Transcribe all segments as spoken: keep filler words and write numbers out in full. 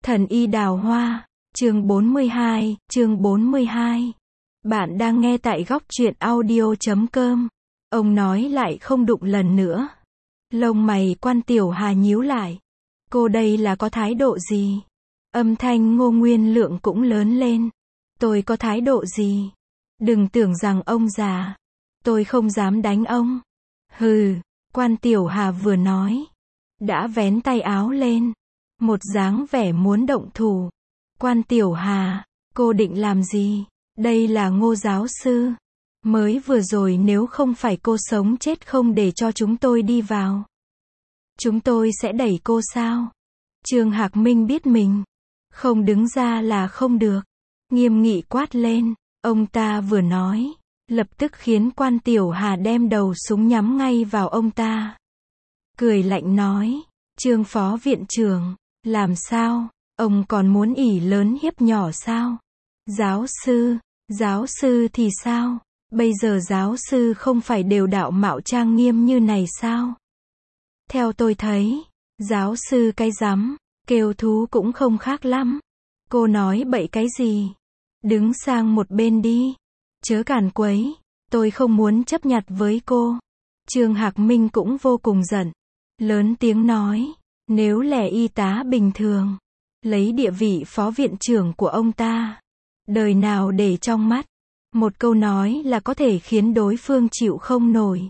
Thần y đào hoa, chương bốn mươi hai, chương bốn mươi hai. Bạn đang nghe tại góc truyện audio chấm com. Ông nói lại không đụng lần nữa. Lông mày Quan Tiểu Hà nhíu lại. Cô đây là có thái độ gì? Âm thanh Ngô Nguyên Lượng cũng lớn lên. Tôi có thái độ gì? Đừng tưởng rằng ông già. Tôi không dám đánh ông. Hừ, Quan Tiểu Hà vừa nói. Đã vén tay áo lên. Một dáng vẻ muốn động thủ. Quan Tiểu Hà, cô định làm gì? Đây là Ngô giáo sư. Mới vừa rồi nếu không phải cô sống chết không để cho chúng tôi đi vào. Chúng tôi sẽ đẩy cô sao? Trương Hạc Minh biết mình. Không đứng ra là không được. Nghiêm nghị quát lên. Ông ta vừa nói. Lập tức khiến Quan Tiểu Hà đem đầu súng nhắm ngay vào ông ta. Cười lạnh nói. Trương Phó Viện trưởng. Làm sao? Ông còn muốn ỷ lớn hiếp nhỏ sao? Giáo sư, giáo sư thì sao? Bây giờ giáo sư không phải đều đạo mạo trang nghiêm như này sao? Theo tôi thấy, giáo sư cái rắm, kêu thú cũng không khác lắm. Cô nói bậy cái gì? Đứng sang một bên đi. Chớ càn quấy, tôi không muốn chấp nhặt với cô. Trương Hạc Minh cũng vô cùng giận. Lớn tiếng nói. Nếu lẻ y tá bình thường, lấy địa vị phó viện trưởng của ông ta, đời nào để trong mắt, một câu nói là có thể khiến đối phương chịu không nổi.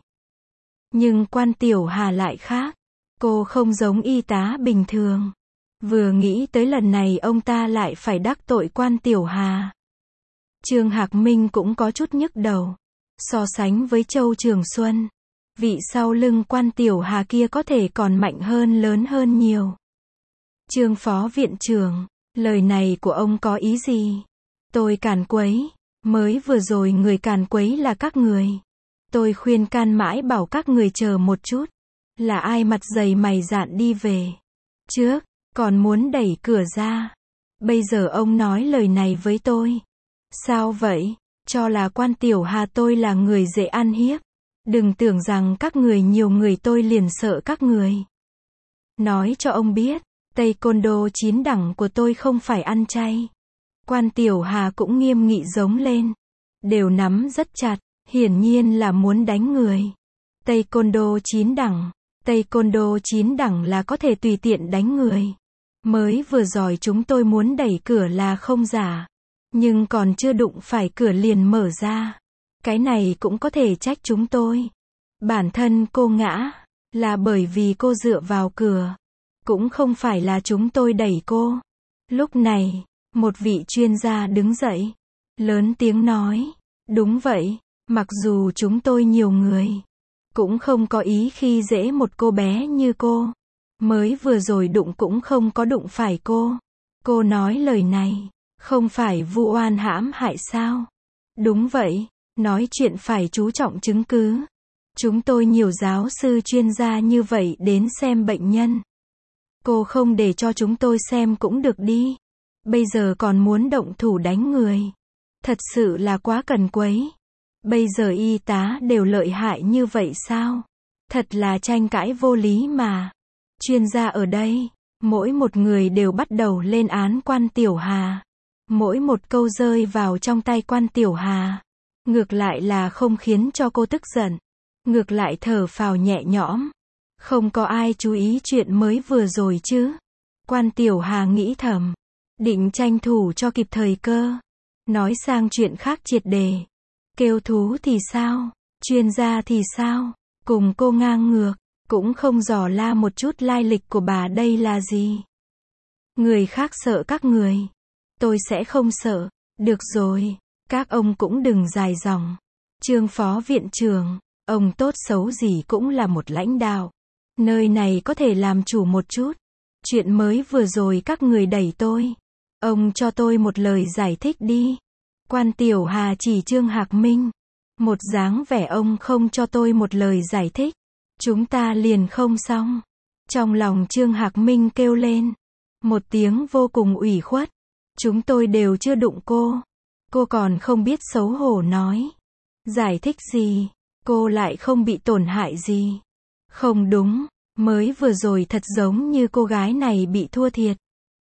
Nhưng Quan Tiểu Hà lại khác, cô không giống y tá bình thường. Vừa nghĩ tới lần này ông ta lại phải đắc tội Quan Tiểu Hà. Trương Hạc Minh cũng có chút nhức đầu. So sánh với Châu Trường Xuân, vị sau lưng Quan Tiểu Hà kia có thể còn mạnh hơn lớn hơn nhiều. Trương Phó Viện trưởng, lời này của ông có ý gì? Tôi càn quấy, mới vừa rồi người càn quấy là các người. Tôi khuyên can mãi bảo các người chờ một chút. Là ai mặt dày mày dạn đi về? Trước, còn muốn đẩy cửa ra. Bây giờ ông nói lời này với tôi. Sao vậy? Cho là Quan Tiểu Hà tôi là người dễ ăn hiếp. Đừng tưởng rằng các người nhiều người tôi liền sợ các người. Nói cho ông biết, taekwondo chín đẳng của tôi không phải ăn chay. Quan Tiểu Hà cũng nghiêm nghị giống lên. Đều nắm rất chặt, hiển nhiên là muốn đánh người. Taekwondo chín đẳng, taekwondo chín đẳng là có thể tùy tiện đánh người. Mới vừa rồi chúng tôi muốn đẩy cửa là không giả. Nhưng còn chưa đụng phải cửa liền mở ra. Cái này cũng có thể trách chúng tôi. Bản thân cô ngã, là bởi vì cô dựa vào cửa. Cũng không phải là chúng tôi đẩy cô. Lúc này, một vị chuyên gia đứng dậy. Lớn tiếng nói. Đúng vậy, mặc dù chúng tôi nhiều người. Cũng không có ý khi dễ một cô bé như cô. Mới vừa rồi đụng cũng không có đụng phải cô. Cô nói lời này, không phải vu oan hãm hại sao? Đúng vậy. Nói chuyện phải chú trọng chứng cứ. Chúng tôi nhiều giáo sư chuyên gia như vậy đến xem bệnh nhân. Cô không để cho chúng tôi xem cũng được đi. Bây giờ còn muốn động thủ đánh người. Thật sự là quá cần quấy. Bây giờ y tá đều lợi hại như vậy sao? Thật là tranh cãi vô lý mà. Chuyên gia ở đây, mỗi một người đều bắt đầu lên án Quan Tiểu Hà. Mỗi một câu rơi vào trong tay Quan Tiểu Hà. Ngược lại là không khiến cho cô tức giận. Ngược lại thở phào nhẹ nhõm. Không có ai chú ý chuyện mới vừa rồi chứ. Quan Tiểu Hà nghĩ thầm. Định tranh thủ cho kịp thời cơ. Nói sang chuyện khác triệt đề. Kêu thú thì sao? Chuyên gia thì sao? Cùng cô ngang ngược. Cũng không dò la một chút lai lịch của bà đây là gì. Người khác sợ các người. Tôi sẽ không sợ. Được rồi. Các ông cũng đừng dài dòng. Trương Phó Viện trưởng, ông tốt xấu gì cũng là một lãnh đạo. Nơi này có thể làm chủ một chút. Chuyện mới vừa rồi các người đẩy tôi. Ông cho tôi một lời giải thích đi. Quan Tiểu Hà chỉ Trương Hạc Minh. Một dáng vẻ ông không cho tôi một lời giải thích. Chúng ta liền không xong. Trong lòng Trương Hạc Minh kêu lên. Một tiếng vô cùng ủy khuất. Chúng tôi đều chưa đụng cô. Cô còn không biết xấu hổ nói. Giải thích gì? Cô lại không bị tổn hại gì. Không đúng, mới vừa rồi thật giống như cô gái này bị thua thiệt.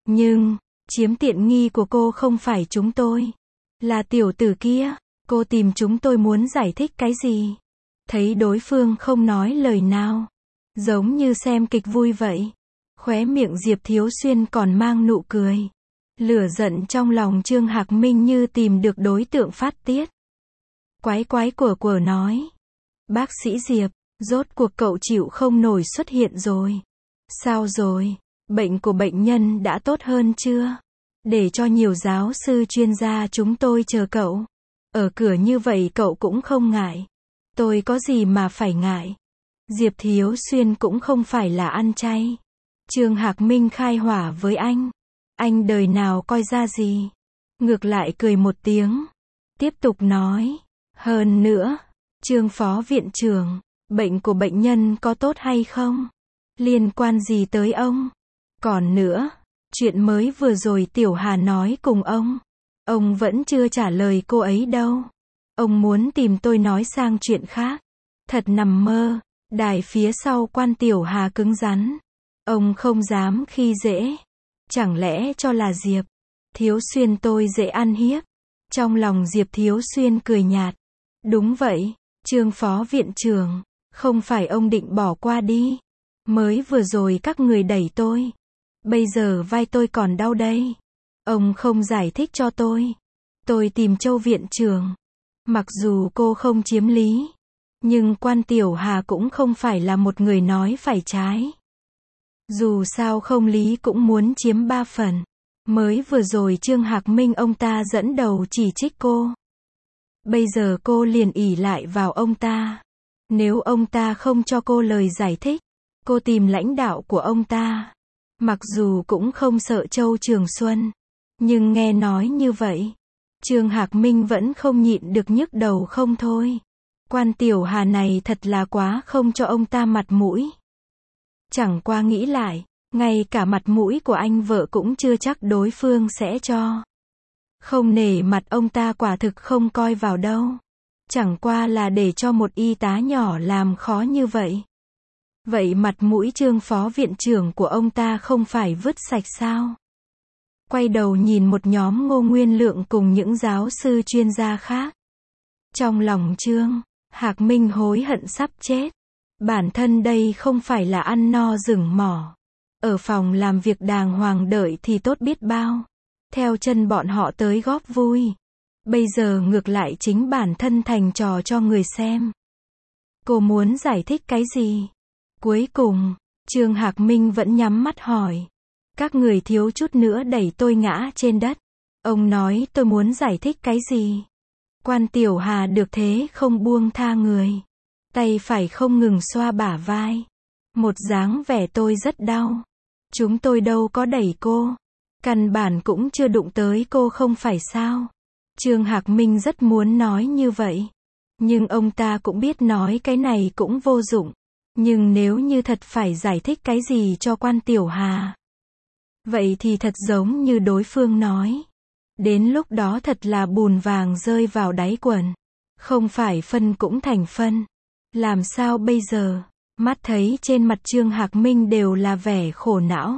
Nhưng, chiếm tiện nghi của cô không phải chúng tôi. Là tiểu tử kia. Cô tìm chúng tôi muốn giải thích cái gì? Thấy đối phương không nói lời nào. Giống như xem kịch vui vậy. Khóe miệng Diệp Thiếu Xuyên còn mang nụ cười. Lửa giận trong lòng Trương Hạc Minh như tìm được đối tượng phát tiết. Quái quái quở quở nói. Bác sĩ Diệp, rốt cuộc cậu chịu không nổi xuất hiện rồi. Sao rồi? Bệnh của bệnh nhân đã tốt hơn chưa? Để cho nhiều giáo sư chuyên gia chúng tôi chờ cậu. Ở cửa như vậy cậu cũng không ngại. Tôi có gì mà phải ngại. Diệp Thiếu Xuyên cũng không phải là ăn chay. Trương Hạc Minh khai hỏa với anh. Anh đời nào coi ra gì. Ngược lại cười một tiếng. Tiếp tục nói. Hơn nữa, Trương Phó Viện trưởng, bệnh của bệnh nhân có tốt hay không? Liên quan gì tới ông? Còn nữa, chuyện mới vừa rồi Tiểu Hà nói cùng ông. Ông vẫn chưa trả lời cô ấy đâu. Ông muốn tìm tôi nói sang chuyện khác. Thật nằm mơ. Đài phía sau Quan Tiểu Hà cứng rắn. Ông không dám khi dễ. Chẳng lẽ cho là Diệp Thiếu Xuyên tôi dễ ăn hiếp? Trong lòng Diệp Thiếu Xuyên cười nhạt. Đúng vậy, Trương Phó Viện trưởng, không phải ông định bỏ qua đi. Mới vừa rồi các người đẩy tôi. Bây giờ vai tôi còn đau đây. Ông không giải thích cho tôi. Tôi tìm Châu Viện trưởng. Mặc dù cô không chiếm lý. Nhưng Quan Tiểu Hà cũng không phải là một người nói phải trái. Dù sao không lý cũng muốn chiếm ba phần. Mới vừa rồi Trương Hạc Minh ông ta dẫn đầu chỉ trích cô. Bây giờ cô liền ỷ lại vào ông ta. Nếu ông ta không cho cô lời giải thích, cô tìm lãnh đạo của ông ta. Mặc dù cũng không sợ Châu Trường Xuân. Nhưng nghe nói như vậy, Trương Hạc Minh vẫn không nhịn được nhức đầu không thôi. Quan Tiểu Hà này thật là quá không cho ông ta mặt mũi. Chẳng qua nghĩ lại, ngay cả mặt mũi của anh vợ cũng chưa chắc đối phương sẽ cho. Không nể mặt ông ta quả thực không coi vào đâu. Chẳng qua là để cho một y tá nhỏ làm khó như vậy. Vậy mặt mũi Trương Phó Viện trưởng của ông ta không phải vứt sạch sao? Quay đầu nhìn một nhóm Ngô Nguyên Lượng cùng những giáo sư chuyên gia khác. Trong lòng Trương Hạc Minh hối hận sắp chết. Bản thân đây không phải là ăn no rừng mỏ. Ở phòng làm việc đàng hoàng đợi thì tốt biết bao. Theo chân bọn họ tới góp vui. Bây giờ ngược lại chính bản thân thành trò cho người xem. Cô muốn giải thích cái gì? Cuối cùng, Trương Hạc Minh vẫn nhắm mắt hỏi. Các người thiếu chút nữa đẩy tôi ngã trên đất. Ông nói tôi muốn giải thích cái gì? Quan Tiểu Hà được thế không buông tha người. Tay phải không ngừng xoa bả vai. Một dáng vẻ tôi rất đau. Chúng tôi đâu có đẩy cô. Căn bản cũng chưa đụng tới cô không phải sao? Trương Hạc Minh rất muốn nói như vậy. Nhưng ông ta cũng biết nói cái này cũng vô dụng. Nhưng nếu như thật phải giải thích cái gì cho Quan Tiểu Hà. Vậy thì thật giống như đối phương nói. Đến lúc đó thật là bùn vàng rơi vào đáy quần. Không phải phân cũng thành phân. Làm sao bây giờ? Mắt thấy trên mặt Trương Hạc Minh đều là vẻ khổ não.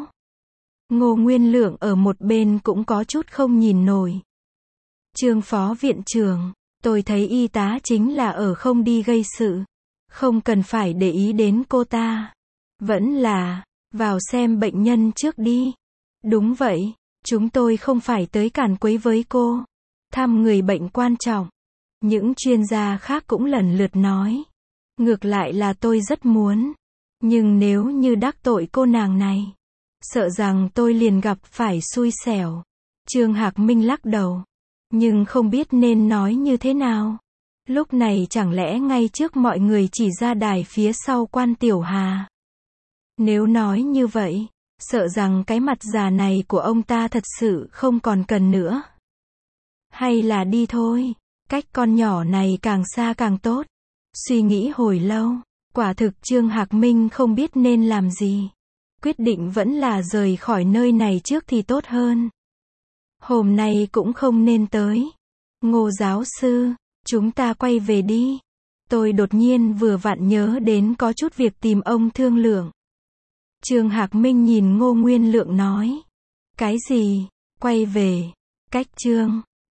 Ngô Nguyên Lượng ở một bên cũng có chút không nhìn nổi. Trương Phó Viện trưởng, tôi thấy y tá chính là ở không đi gây sự. Không cần phải để ý đến cô ta. Vẫn là, vào xem bệnh nhân trước đi. Đúng vậy, chúng tôi không phải tới cản quấy với cô. Thăm người bệnh quan trọng. Những chuyên gia khác cũng lần lượt nói. Ngược lại là tôi rất muốn. Nhưng nếu như đắc tội cô nàng này, sợ rằng tôi liền gặp phải xui xẻo. Trương Hạc Minh lắc đầu. Nhưng không biết nên nói như thế nào. Lúc này chẳng lẽ ngay trước mọi người chỉ ra đài phía sau Quan Tiểu Hà. Nếu nói như vậy, sợ rằng cái mặt già này của ông ta thật sự không còn cần nữa. Hay là đi thôi, cách con nhỏ này càng xa càng tốt. Suy nghĩ hồi lâu, quả thực Trương Hạc Minh không biết nên làm gì. Quyết định vẫn là rời khỏi nơi này trước thì tốt hơn. Hôm nay cũng không nên tới. Ngô giáo sư, chúng ta quay về đi. Tôi đột nhiên vừa vặn nhớ đến có chút việc tìm ông thương lượng. Trương Hạc Minh nhìn Ngô Nguyên Lượng nói. Cái gì? Quay về. Cách chương